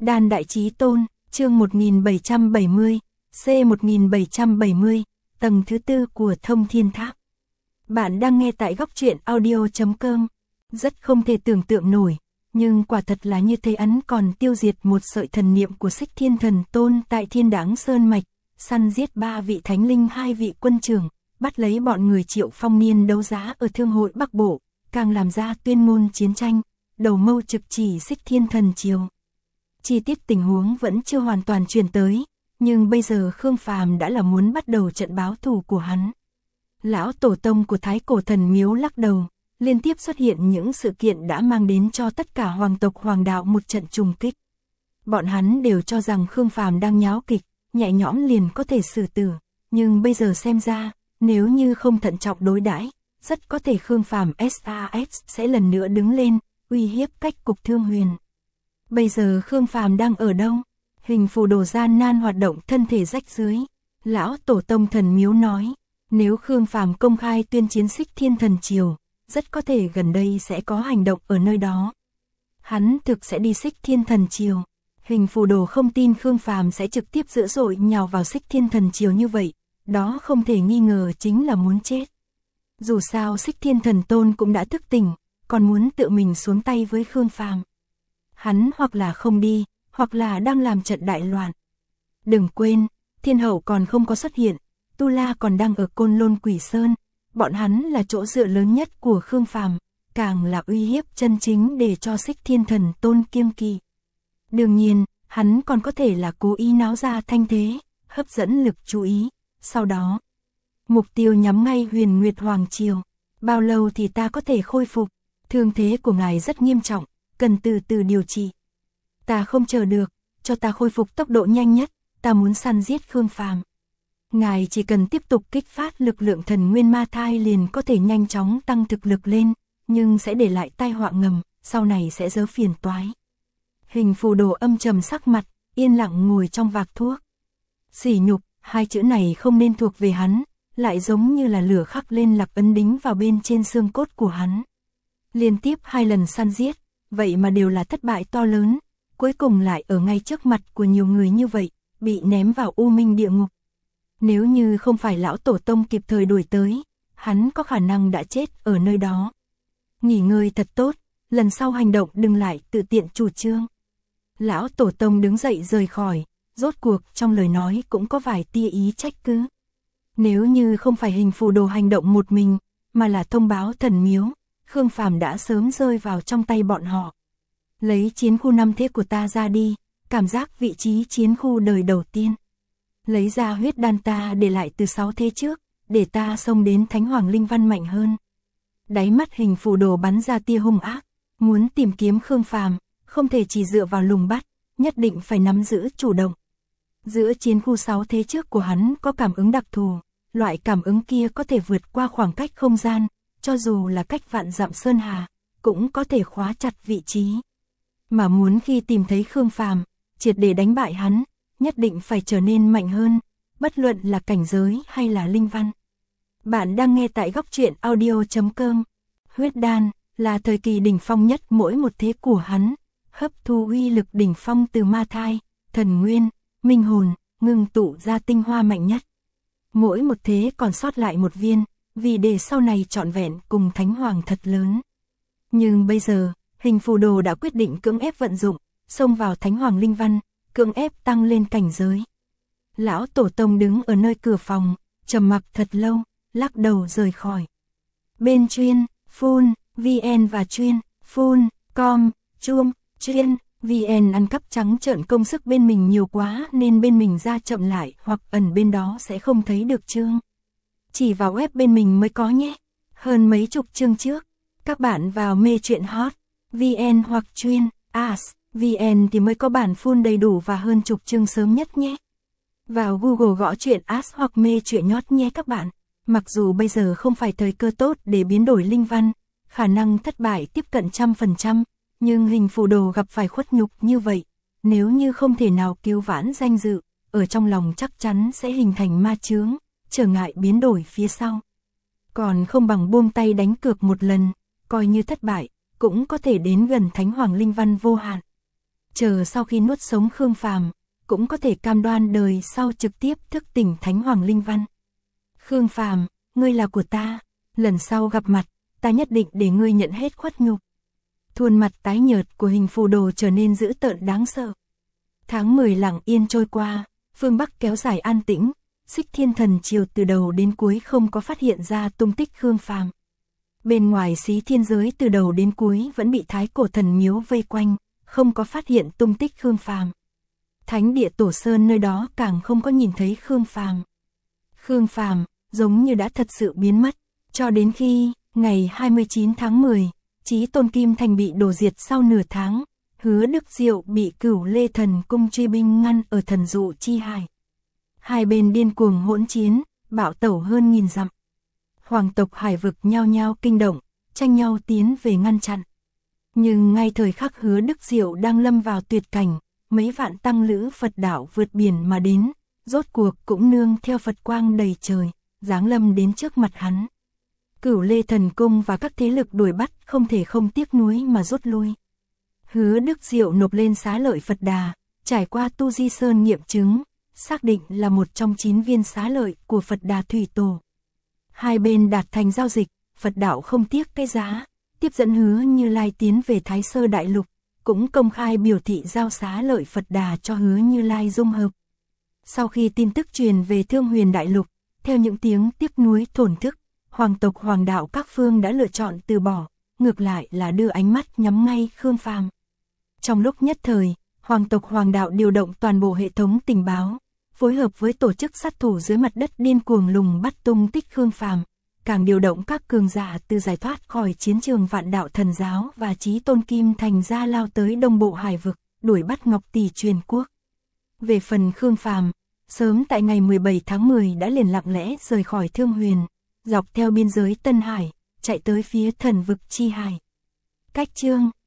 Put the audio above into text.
Đan Đại Chí Tôn, chương 1770, C1770, tầng thứ tư của Thông Thiên Tháp. Bạn đang nghe tại góc truyện audio.com. Rất không thể tưởng tượng nổi, nhưng quả thật là như thế. Hắn còn tiêu diệt một sợi thần niệm của Xích Thiên Thần Tôn tại Thiên Đáng Sơn Mạch, săn giết 3 vị thánh linh, 2 vị quân trưởng, bắt lấy bọn người Triệu Phong Niên đấu giá ở Thương hội Bắc Bộ, càng làm ra tuyên ngôn chiến tranh, đầu mâu trực chỉ Xích Thiên Thần Triều. Chi tiết tình huống vẫn chưa hoàn toàn truyền tới, nhưng bây giờ Khương Phàm đã là muốn bắt đầu trận báo thù của hắn. Lão tổ tông của Thái Cổ Thần Miếu lắc đầu, liên tiếp xuất hiện những sự kiện đã mang đến cho tất cả hoàng tộc hoàng đạo một trận trùng kích. Bọn hắn đều cho rằng Khương Phàm đang nháo kịch, nhẹ nhõm liền có thể xử tử, nhưng bây giờ xem ra, nếu như không thận trọng đối đãi, rất có thể Khương Phàm SAS sẽ lần nữa đứng lên, uy hiếp cách cục Thương Huyền. Bây giờ Khương Phàm đang ở đâu? Hình phù đồ gian nan hoạt động, thân thể rách dưới. Lão tổ tông Thần Miếu nói, nếu Khương Phàm công khai tuyên chiến Xích Thiên Thần Triều, rất có thể gần đây sẽ có hành động ở nơi đó. Hắn thực sẽ đi Xích Thiên Thần Triều. Hình phù đồ không tin Khương Phàm sẽ trực tiếp dữ dội nhào vào Xích Thiên Thần Triều như vậy, đó không thể nghi ngờ chính là muốn chết. Dù sao Xích Thiên Thần Tôn cũng đã thức tỉnh, còn muốn tự mình xuống tay với Khương Phàm. Hắn hoặc là không đi, hoặc là đang làm trận đại loạn. Đừng quên, Thiên Hậu còn không có xuất hiện, Tu La còn đang ở Côn Lôn Quỷ Sơn, bọn hắn là chỗ dựa lớn nhất của Khương Phàm, càng là uy hiếp chân chính để cho Xích Thiên Thần Tôn kiêng kỵ. Đương nhiên, hắn còn có thể là cố ý náo ra thanh thế, hấp dẫn lực chú ý, sau đó mục tiêu nhắm ngay Huyền Nguyệt Hoàng Triều. Bao lâu thì ta có thể khôi phục? Thương thế của ngài rất nghiêm trọng, cần từ từ điều trị. Ta không chờ được, cho ta khôi phục tốc độ nhanh nhất, ta muốn săn giết Khương Phàm. Ngài chỉ cần tiếp tục kích phát lực lượng thần nguyên ma thai liền có thể nhanh chóng tăng thực lực lên, nhưng sẽ để lại tai họa ngầm, sau này sẽ dớ phiền toái. Hình phù đồ âm trầm sắc mặt, yên lặng ngồi trong vạc thuốc. Sỉ nhục, hai chữ này không nên thuộc về hắn, lại giống như là lửa khắc lên lạc ấn đính vào bên trên xương cốt của hắn. Liên tiếp 2 lần săn giết, vậy mà đều là thất bại to lớn, cuối cùng lại ở ngay trước mặt của nhiều người như vậy, bị ném vào u minh địa ngục. Nếu như không phải lão tổ tông kịp thời đuổi tới, hắn có khả năng đã chết ở nơi đó. Nghỉ ngơi thật tốt, lần sau hành động đừng lại tự tiện chủ trương. Lão tổ tông đứng dậy rời khỏi, rốt cuộc trong lời nói cũng có vài tia ý trách cứ. Nếu như không phải hình phù đồ hành động một mình, mà là thông báo Thần Miếu, Khương Phàm đã sớm rơi vào trong tay bọn họ. Lấy chiến khu 5 thế của ta ra đi, cảm giác vị trí chiến khu đời đầu tiên. Lấy ra huyết đan ta để lại từ 6 thế trước, để ta xông đến Thánh Hoàng Linh Văn mạnh hơn. Đáy mắt hình phù đồ bắn ra tia hung ác, muốn tìm kiếm Khương Phàm, không thể chỉ dựa vào lùng bắt, nhất định phải nắm giữ chủ động. Giữa chiến khu 6 thế trước của hắn có cảm ứng đặc thù, loại cảm ứng kia có thể vượt qua khoảng cách không gian, cho dù là cách vạn dặm sơn hà, cũng có thể khóa chặt vị trí. Mà muốn khi tìm thấy Khương Phàm, triệt để đánh bại hắn, nhất định phải trở nên mạnh hơn, bất luận là cảnh giới hay là linh văn. Bạn đang nghe tại góc truyện audio.com. Huyết đan là thời kỳ đỉnh phong nhất mỗi một thế của hắn, hấp thu uy lực đỉnh phong từ ma thai, thần nguyên, minh hồn, ngưng tụ ra tinh hoa mạnh nhất. Mỗi một thế còn sót lại một viên, vì để sau này trọn vẹn cùng Thánh Hoàng thật lớn. Nhưng bây giờ, hình phù đồ đã quyết định cưỡng ép vận dụng, xông vào Thánh Hoàng Linh Văn, cưỡng ép tăng lên cảnh giới. Lão tổ tông đứng ở nơi cửa phòng, trầm mặc thật lâu, lắc đầu rời khỏi. Bên chuyên, phun, VN và chuyên, phun, com, chuông, chuyên, VN ăn cắp trắng trợn công sức bên mình nhiều quá nên bên mình ra chậm lại hoặc ẩn bên đó sẽ không thấy được chương. Chỉ vào web bên mình mới có nhé. Hơn mấy chục chương trước, các bạn vào mê truyện hot, VN hoặc chuyên, AS, VN thì mới có bản full đầy đủ và hơn chục chương sớm nhất nhé. Vào Google gõ truyện AS hoặc mê truyện nhót nhé các bạn. Mặc dù bây giờ không phải thời cơ tốt để biến đổi linh văn, khả năng thất bại tiếp cận 100%, nhưng hình phù đồ gặp phải khuất nhục như vậy, nếu như không thể nào cứu vãn danh dự, ở trong lòng chắc chắn sẽ hình thành ma chướng, trở ngại biến đổi phía sau. Còn không bằng buông tay đánh cược một lần, coi như thất bại, cũng có thể đến gần Thánh Hoàng Linh Văn vô hạn. chờ sau khi nuốt sống Khương Phàm, cũng có thể cam đoan đời sau trực tiếp thức tỉnh Thánh Hoàng Linh Văn. Khương Phàm, ngươi là của ta, lần sau gặp mặt, ta nhất định để ngươi nhận hết khuất nhục. Khuôn mặt tái nhợt của Hình Phù Đồ trở nên dữ tợn đáng sợ. Tháng 10 lặng yên trôi qua, phương Bắc kéo dài an tĩnh, Xích Thiên Thần Triều từ đầu đến cuối không có phát hiện ra tung tích Khương Phàm. Bên ngoài Xí Thiên Giới từ đầu đến cuối vẫn bị Thái Cổ Thần Miếu vây quanh, không có phát hiện tung tích Khương Phàm. Thánh địa Tổ Sơn nơi đó càng không có nhìn thấy Khương Phàm. Khương Phàm giống như đã thật sự biến mất, cho đến khi ngày 29 tháng 10, Chí Tôn Kim Thành bị đổ diệt sau nửa tháng, Hứa Đức Diệu bị Cửu Lê Thần Cung truy binh ngăn ở Thần Dụ Chi Hải. Hai bên điên cuồng hỗn chiến, bạo tẩu hơn 1000 dặm. Hoàng tộc Hải vực nhao nhao kinh động, tranh nhau tiến về ngăn chặn. Nhưng ngay thời khắc Hứa Đức Diệu đang lâm vào tuyệt cảnh, mấy vạn tăng lữ Phật đạo vượt biển mà đến, rốt cuộc cũng nương theo Phật quang đầy trời, giáng lâm đến trước mặt hắn. Cửu Lê Thần Cung và các thế lực đuổi bắt không thể không tiếc nuối mà rút lui. Hứa Đức Diệu nộp lên xá lợi Phật Đà, trải qua Tu Di Sơn nghiệm chứng, xác định là một trong 9 viên xá lợi của Phật Đà Thủy Tổ. Hai bên đạt thành giao dịch, Phật đạo không tiếc cái giá, tiếp dẫn Hứa Như Lai tiến về Thái Sơ Đại Lục, cũng công khai biểu thị giao xá lợi Phật Đà cho Hứa Như Lai dung hợp. Sau khi tin tức truyền về Thương Huyền Đại Lục, theo những tiếng tiếc nuối thổn thức, hoàng tộc hoàng đạo các phương đã lựa chọn từ bỏ, ngược lại là đưa ánh mắt nhắm ngay Khương Phàm. Trong lúc nhất thời, hoàng tộc hoàng đạo điều động toàn bộ hệ thống tình báo, phối hợp với tổ chức sát thủ dưới mặt đất điên cuồng lùng bắt tung tích Khương Phàm, càng điều động các cường giả từ giải thoát khỏi chiến trường Vạn Đạo Thần Giáo và Chí Tôn Kim Thành ra lao tới Đông Bộ Hải vực, đuổi bắt Ngọc Tỷ Truyền Quốc. Về phần Khương Phàm, sớm tại ngày 17 tháng 10 đã liền lặng lẽ rời khỏi Thương Huyền, dọc theo biên giới Tân Hải, chạy tới phía Thần vực Chi Hải. Cách chương